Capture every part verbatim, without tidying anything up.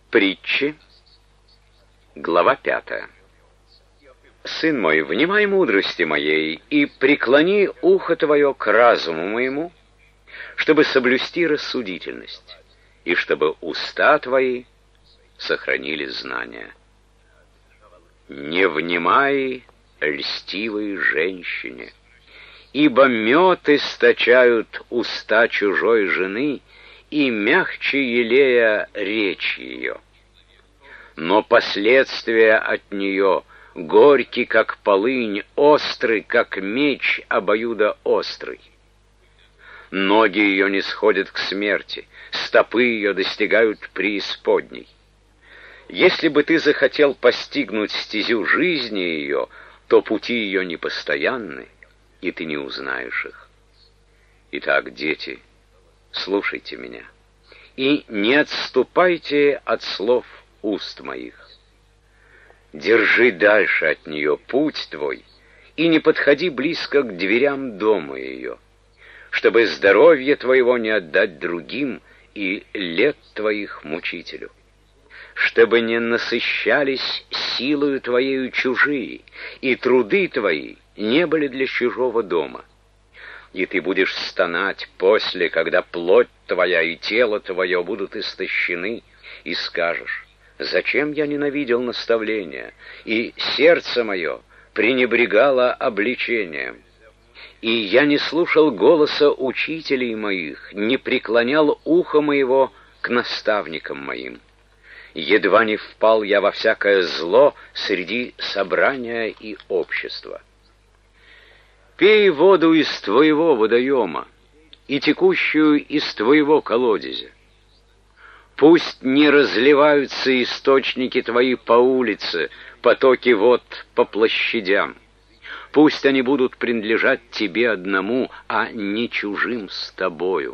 Притчи, глава пятая. Сын мой, внимай мудрости моей и преклони ухо твое к разуму моему, чтобы соблюсти рассудительность, и чтобы уста твои сохранили знания. Не внимай льстивой женщине, ибо мед источают уста чужой жены, и мягче елея речь ее. Но последствия от нее горьки, как полынь, острый, как меч обоюдоострый. Ноги ее не сходят к смерти, стопы ее достигают преисподней. Если бы ты захотел постигнуть стезю жизни ее, то пути ее непостоянны, и ты не узнаешь их. Итак, дети, слушайте меня, и не отступайте от слов уст моих. Держи дальше от нее путь твой, и не подходи близко к дверям дома ее, чтобы здоровье твоего не отдать другим и лет твоих мучителю, чтобы не насыщались силою твоею чужие, и труды твои не были для чужого дома. И ты будешь стонать после, когда плоть твоя и тело твое будут истощены, и скажешь: зачем я ненавидел наставления, и сердце мое пренебрегало обличением? И я не слушал голоса учителей моих, не преклонял ухо моего к наставникам моим. Едва не впал я во всякое зло среди собрания и общества. Пей воду из твоего водоема и текущую из твоего колодезя. Пусть не разливаются источники твои по улице, потоки вод по площадям. Пусть они будут принадлежать тебе одному, а не чужим с тобою.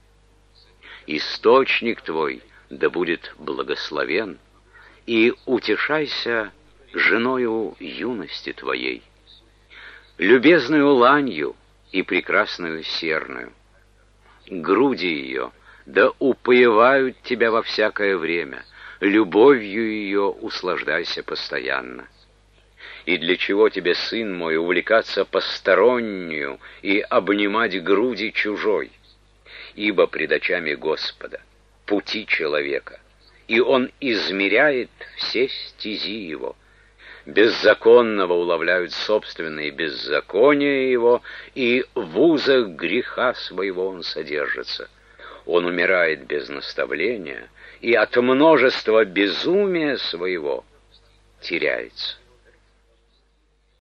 Источник твой да будет благословен, и утешайся женою юности твоей, любезную ланью и прекрасную серную. Груди ее да упоевают тебя во всякое время, любовью ее услаждайся постоянно. И для чего тебе, сын мой, увлекаться постороннюю и обнимать груди чужой? Ибо пред очами Господа пути человека, и Он измеряет все стези его. Беззаконного уловляют собственные беззакония его, и в узах греха своего он содержится. Он умирает без наставления, и от множества безумия своего теряется.